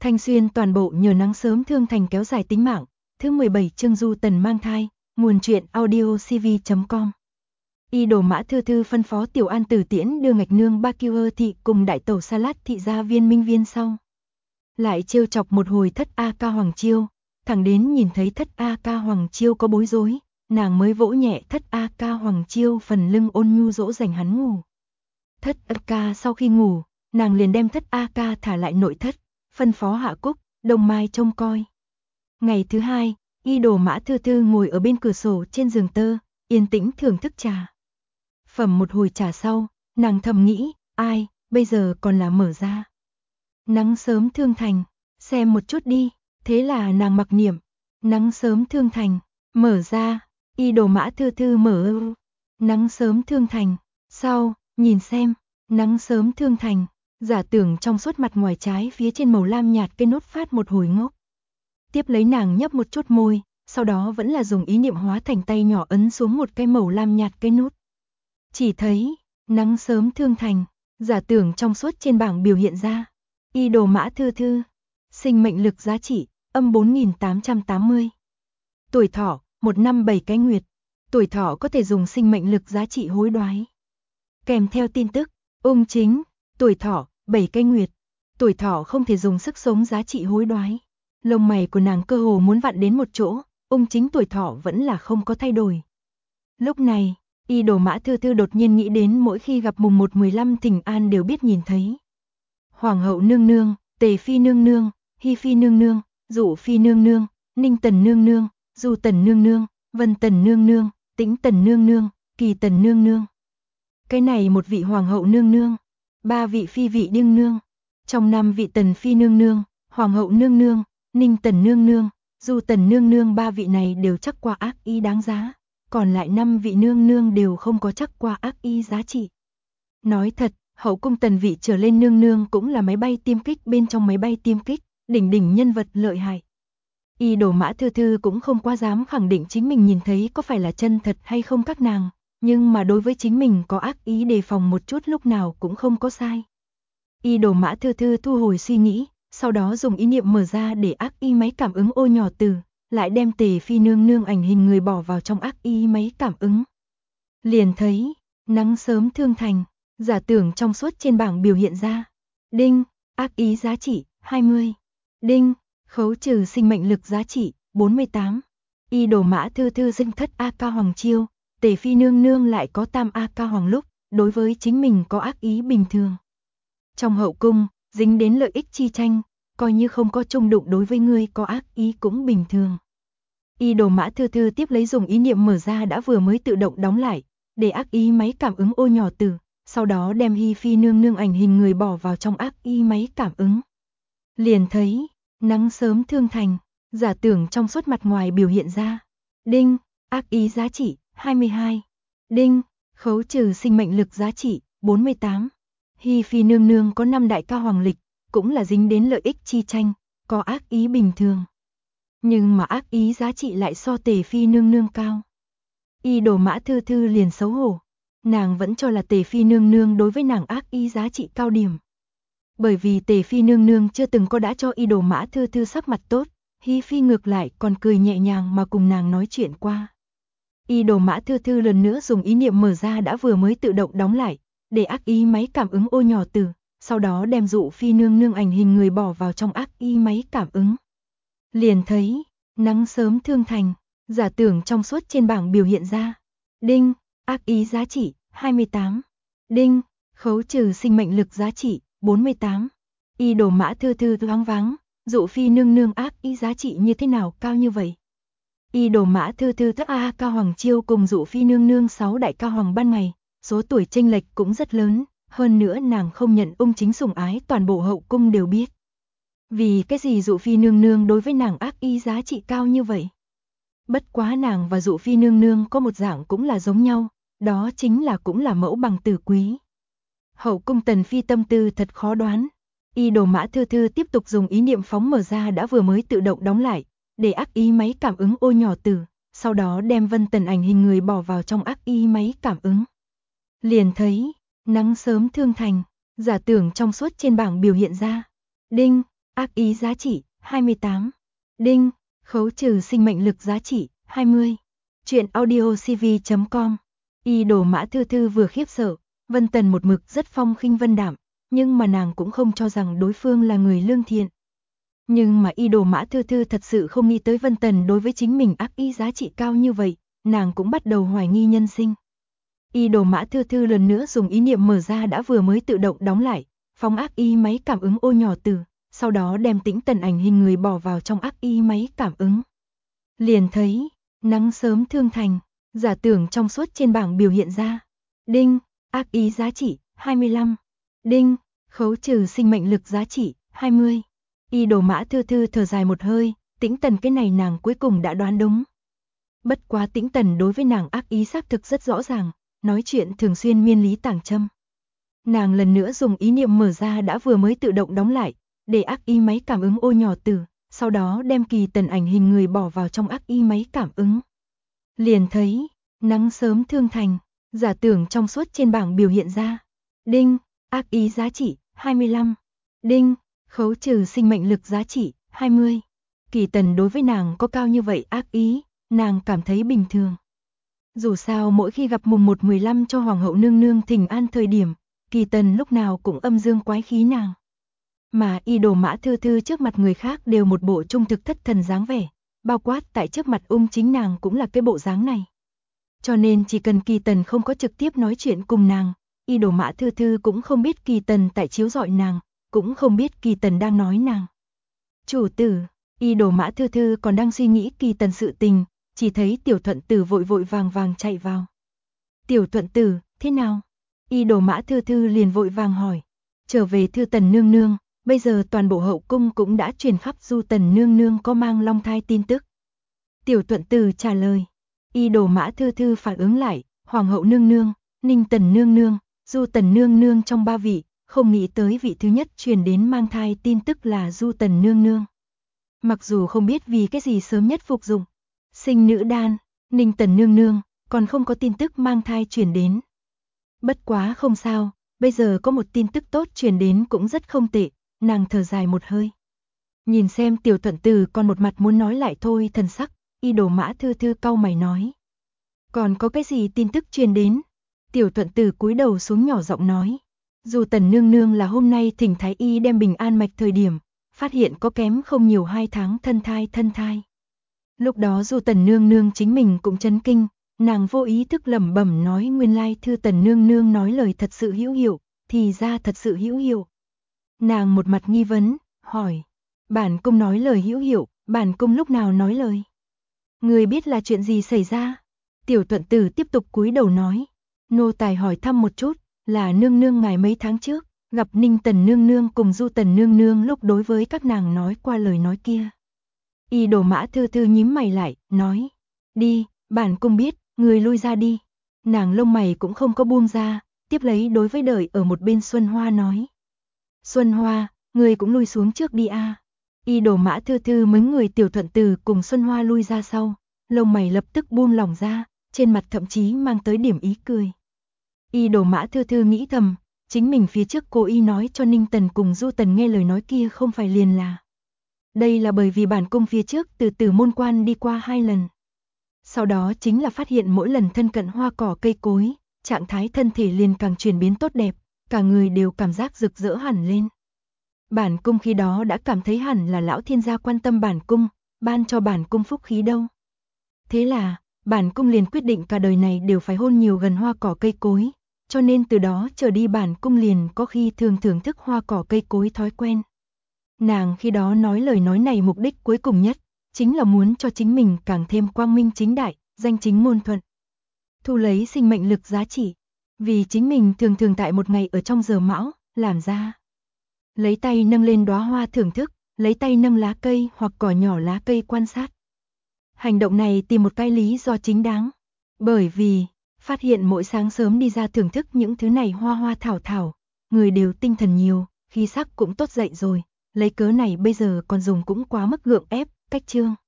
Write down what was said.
Thanh Xuyên toàn bộ nhờ nắng sớm thương thành kéo dài tính mạng. Thứ 17 chương Du Tần mang thai. Nguồn truyện audio cv.com. Y Đồ Mã Thư Thư phân phó Tiểu An Tử tiễn đưa Ngạch Nương Ba Kiêu thị cùng đại tẩu Sa Lát thị gia Viên Minh Viên sau. Lại trêu chọc một hồi Thất A Ca Hoàng Chiêu, thẳng đến nhìn thấy Thất A Ca Hoàng Chiêu có bối rối, nàng mới vỗ nhẹ Thất A Ca Hoàng Chiêu phần lưng ôn nhu dỗ dành hắn ngủ. Thất A Ca sau khi ngủ, nàng liền đem Thất A Ca thả lại nội thất, phân phó Hạ Cúc, Đồng Mai trông coi. Ngày thứ hai, Y Đồ Mã Thư Thư ngồi ở bên cửa sổ trên giường tơ, yên tĩnh thưởng thức trà. Phẩm một hồi trà sau, nàng thầm nghĩ, ai, bây giờ còn là mở ra. Nắng sớm thương thành, xem một chút đi, thế là nàng mặc niệm, nắng sớm thương thành, mở ra, Y Đồ Mã Thư Thư mở nắng sớm thương thành, sau, nhìn xem, nắng sớm thương thành, giả tưởng trong suốt mặt ngoài trái phía trên màu lam nhạt cây nốt phát một hồi ngốc. Tiếp lấy nàng nhấp một chút môi, sau đó vẫn là dùng ý niệm hóa thành tay nhỏ ấn xuống một cái màu lam nhạt cây nốt. Chỉ thấy, nắng sớm thương thành, giả tưởng trong suốt trên bảng biểu hiện ra. Y Đồ Mã Thư Thư, sinh mệnh lực giá trị, âm 4880. Tuổi thọ, 1 năm 7 cái nguyệt. Tuổi thọ có thể dùng sinh mệnh lực giá trị hối đoái. Kèm theo tin tức, ung chính, tuổi thọ, 7 cái nguyệt. Tuổi thọ không thể dùng sức sống giá trị hối đoái. Lông mày của nàng cơ hồ muốn vặn đến một chỗ, ung chính tuổi thọ vẫn là không có thay đổi. Lúc này, Y Đồ Mã Thư Thư đột nhiên nghĩ đến mỗi khi gặp mùng 1-15 thỉnh an đều biết nhìn thấy. Hoàng hậu nương nương, Tề phi nương nương, Hi phi nương nương, Dụ phi nương nương, Ninh tần nương nương, Du tần nương nương, Vân tần nương nương, Tĩnh tần nương nương, Kỳ tần nương nương. Cái này một vị hoàng hậu nương nương, 3 vị phi vị đương nương. Trong 5 vị tần phi nương nương, hoàng hậu nương nương, Ninh tần nương nương, Du tần nương nương 3 vị này đều chắc qua ác ý đáng giá. Còn lại 5 vị nương nương đều không có chắc qua ác ý giá trị. Nói thật, hậu cung tần vị trở lên nương nương cũng là máy bay tiêm kích bên trong máy bay tiêm kích, đỉnh nhân vật lợi hại. Y Đồ Mã Thư Thư cũng không quá dám khẳng định chính mình nhìn thấy có phải là chân thật hay không các nàng, nhưng mà đối với chính mình có ác ý đề phòng một chút lúc nào cũng không có sai. Y Đồ Mã Thư Thư thu hồi suy nghĩ, sau đó dùng ý niệm mở ra để ác ý máy cảm ứng ô nhỏ từ, lại đem Tề phi nương nương ảnh hình người bỏ vào trong ác ý máy cảm ứng. Liền thấy, nắng sớm thương thành, giả tưởng trong suốt trên bảng biểu hiện ra. Đinh, ác ý giá trị, 20. Đinh, khấu trừ sinh mệnh lực giá trị, 48. Y Đồ Mã Thư Thư dinh Thất A Ca Hoàng Chiêu, Tề phi nương nương lại có Tam A Ca Hoàng lúc, đối với chính mình có ác ý bình thường. Trong hậu cung, dính đến lợi ích chi tranh, coi như không có chung đụng đối với ngươi có ác ý cũng bình thường. Y Đồ Mã Thư Thư tiếp lấy dùng ý niệm mở ra đã vừa mới tự động đóng lại, để ác ý máy cảm ứng ô nhỏ từ, sau đó đem Hi phi nương nương ảnh hình người bỏ vào trong ác ý máy cảm ứng. Liền thấy, nắng sớm thương thành, giả tưởng trong suốt mặt ngoài biểu hiện ra. Đinh, ác ý giá trị, 22. Đinh, khấu trừ sinh mệnh lực giá trị, 48. Hi phi nương nương có 5 đại ca hoàng lịch, cũng là dính đến lợi ích chi tranh, có ác ý bình thường. Nhưng mà ác ý giá trị lại so Tề phi nương nương cao. Y Đồ Mã Thư Thư liền xấu hổ. Nàng vẫn cho là Tề phi nương nương đối với nàng ác ý giá trị cao điểm. Bởi vì Tề phi nương nương chưa từng có đã cho Y Đồ Mã Thư Thư sắc mặt tốt, Hi phi ngược lại còn cười nhẹ nhàng mà cùng nàng nói chuyện qua. Y Đồ Mã Thư Thư lần nữa dùng ý niệm mở ra đã vừa mới tự động đóng lại, để ác ý máy cảm ứng ô nhỏ từ, sau đó đem Dụ phi nương nương ảnh hình người bỏ vào trong ác ý máy cảm ứng. Liền thấy, nắng sớm thương thành, giả tưởng trong suốt trên bảng biểu hiện ra. Đinh, ác ý giá trị, 28. Đinh, khấu trừ sinh mệnh lực giá trị, 48. Y Đồ Mã Thư Thư thoáng váng, Dụ phi nương nương ác ý giá trị như thế nào cao như vậy? Y Đồ Mã Thư Thư Thất A Ca Hoàng Chiêu cùng Dụ phi nương nương 6 đại ca hoàng ban ngày, số tuổi chênh lệch cũng rất lớn, hơn nữa nàng không nhận ung chính sủng ái toàn bộ hậu cung đều biết. Vì cái gì Dụ phi nương nương đối với nàng ác ý giá trị cao như vậy? Bất quá nàng và Dụ phi nương nương có một dạng cũng là giống nhau, đó chính là cũng là mẫu bằng tử quý. Hậu cung tần phi tâm tư thật khó đoán. Y Đồ Mã Thư Thư tiếp tục dùng ý niệm phóng mở ra đã vừa mới tự động đóng lại, để ác ý máy cảm ứng ô nhỏ từ, sau đó đem Vân tần ảnh hình người bỏ vào trong ác ý máy cảm ứng. Liền thấy, nắng sớm thương thành, giả tưởng trong suốt trên bảng biểu hiện ra. Đinh, ác ý giá trị, 28. Đinh, khấu trừ sinh mệnh lực giá trị, 20. Chuyện audiocv.com. Y Đồ Mã Thư Thư vừa khiếp sợ, Vân Tần một mực rất phong khinh vân đạm, nhưng mà nàng cũng không cho rằng đối phương là người lương thiện. Nhưng mà Y Đồ Mã Thư Thư thật sự không nghĩ tới Vân Tần đối với chính mình ác ý giá trị cao như vậy, nàng cũng bắt đầu hoài nghi nhân sinh. Y Đồ Mã Thư Thư lần nữa dùng ý niệm mở ra đã vừa mới tự động đóng lại, phóng ác ý máy cảm ứng ô nhỏ tử, sau đó đem Tĩnh Tần ảnh hình người bỏ vào trong ác ý máy cảm ứng. Liền thấy, nắng sớm thương thành, giả tưởng trong suốt trên bảng biểu hiện ra. Đinh, ác ý giá trị, 25. Đinh, khấu trừ sinh mệnh lực giá trị, 20. Y Đồ Mã Thư Thư thở dài một hơi, Tĩnh Tần cái này nàng cuối cùng đã đoán đúng. Bất quá Tĩnh Tần đối với nàng ác ý xác thực rất rõ ràng, nói chuyện thường xuyên miên lý tàng châm. Nàng lần nữa dùng ý niệm mở ra đã vừa mới tự động đóng lại, để ác ý máy cảm ứng ô nhỏ tử, sau đó đem Kỳ Tần ảnh hình người bỏ vào trong ác ý máy cảm ứng. Liền thấy, nắng sớm thương thành, giả tưởng trong suốt trên bảng biểu hiện ra. Đinh, ác ý giá trị, 25. Đinh, khấu trừ sinh mệnh lực giá trị, 20. Kỳ Tần đối với nàng có cao như vậy ác ý, nàng cảm thấy bình thường. Dù sao mỗi khi gặp mùng 1/15 cho Hoàng hậu nương nương thỉnh an thời điểm, Kỳ Tần lúc nào cũng âm dương quái khí nàng. Mà Y Đồ Mã Thư Thư trước mặt người khác đều một bộ trung thực thất thần dáng vẻ, bao quát tại trước mặt chính nàng cũng là cái bộ dáng này. Cho nên chỉ cần Kỳ Tần không có trực tiếp nói chuyện cùng nàng, Y Đồ Mã Thư Thư cũng không biết Kỳ Tần tại chiếu dọi nàng, cũng không biết Kỳ Tần đang nói nàng. Chủ tử, Y Đồ Mã Thư Thư còn đang suy nghĩ Kỳ Tần sự tình, chỉ thấy Tiểu Thuận Tử vội vội vàng vàng chạy vào. Tiểu Thuận Tử, thế nào? Y Đồ Mã Thư Thư liền vội vàng hỏi. Trở về thưa Tần nương nương, bây giờ toàn bộ hậu cung cũng đã truyền khắp Du Tần nương nương có mang long thai tin tức. Tiểu Thuận Tử trả lời. Y Đồ Mã Thư Thư phản ứng lại, Hoàng hậu nương nương, Ninh Tần nương nương, Du Tần nương nương trong ba vị, không nghĩ tới vị thứ nhất truyền đến mang thai tin tức là Du Tần nương nương. Mặc dù không biết vì cái gì sớm nhất phục dụng sinh nữ đan, Ninh Tần nương nương còn không có tin tức mang thai truyền đến. Bất quá không sao, bây giờ có một tin tức tốt truyền đến cũng rất không tệ, nàng thở dài một hơi. Nhìn xem Tiểu Thuận Tử còn một mặt muốn nói lại thôi thần sắc, Y Đồ Mã Thư Thư cau mày nói. Còn có cái gì tin tức truyền đến? Tiểu Thuận Tử cúi đầu xuống nhỏ giọng nói. Dù Tần nương nương là hôm nay thỉnh thái y đem bình an mạch thời điểm, phát hiện có kém không nhiều 2 tháng thân thai. Lúc đó dù Tần nương nương chính mình cũng chấn kinh, nàng vô ý thức lẩm bẩm nói nguyên lai thư Tần nương nương nói lời thật sự hữu hiệu, thì ra thật sự hữu hiệu. Nàng một mặt nghi vấn, hỏi, bản cung nói lời hữu hiệu, bản cung lúc nào nói lời? Người biết là chuyện gì xảy ra? Tiểu Thuận Tử tiếp tục cúi đầu nói, nô tài hỏi thăm một chút, là nương nương ngài mấy tháng trước, gặp Ninh Tần nương nương cùng Du Tần nương nương lúc đối với các nàng nói qua lời nói kia. Y Đồ Mã Thư Thư nhíu mày lại, nói, đi, bản cung biết, người lui ra đi. Nàng lông mày cũng không có buông ra, tiếp lấy đối với đợi ở một bên Xuân Hoa nói. Xuân Hoa, người cũng lui xuống trước đi a. Y Đồ Mã Thư Thư mấy người Tiểu Thuận Tử cùng Xuân Hoa lui ra sau, lông mày lập tức buông lỏng ra, trên mặt thậm chí mang tới điểm ý cười. Y Đồ Mã Thư Thư nghĩ thầm, chính mình phía trước cố ý nói cho Ninh Tần cùng Du Tần nghe lời nói kia không phải liền là. Đây là bởi vì bản cung phía trước từ Tử Môn Quan đi qua 2 lần. Sau đó chính là phát hiện mỗi lần thân cận hoa cỏ cây cối, trạng thái thân thể liền càng chuyển biến tốt đẹp, cả người đều cảm giác rực rỡ hẳn lên. Bản cung khi đó đã cảm thấy hẳn là lão thiên gia quan tâm bản cung, ban cho bản cung phúc khí đâu. Thế là, bản cung liền quyết định cả đời này đều phải hôn nhiều gần hoa cỏ cây cối, cho nên từ đó trở đi bản cung liền có khi thường thưởng thức hoa cỏ cây cối thói quen. Nàng khi đó nói lời nói này mục đích cuối cùng nhất, chính là muốn cho chính mình càng thêm quang minh chính đại, danh chính ngôn thuận. Thu lấy sinh mệnh lực giá trị, vì chính mình thường thường tại một ngày ở trong giờ mão, làm ra. Lấy tay nâng lên đóa hoa thưởng thức, lấy tay nâng lá cây hoặc cỏ nhỏ lá cây quan sát. Hành động này tìm một cái lý do chính đáng, bởi vì phát hiện mỗi sáng sớm đi ra thưởng thức những thứ này hoa hoa thảo thảo, người đều tinh thần nhiều, khí sắc cũng tốt dậy rồi, lấy cớ này bây giờ còn dùng cũng quá mức gượng ép, cách trương.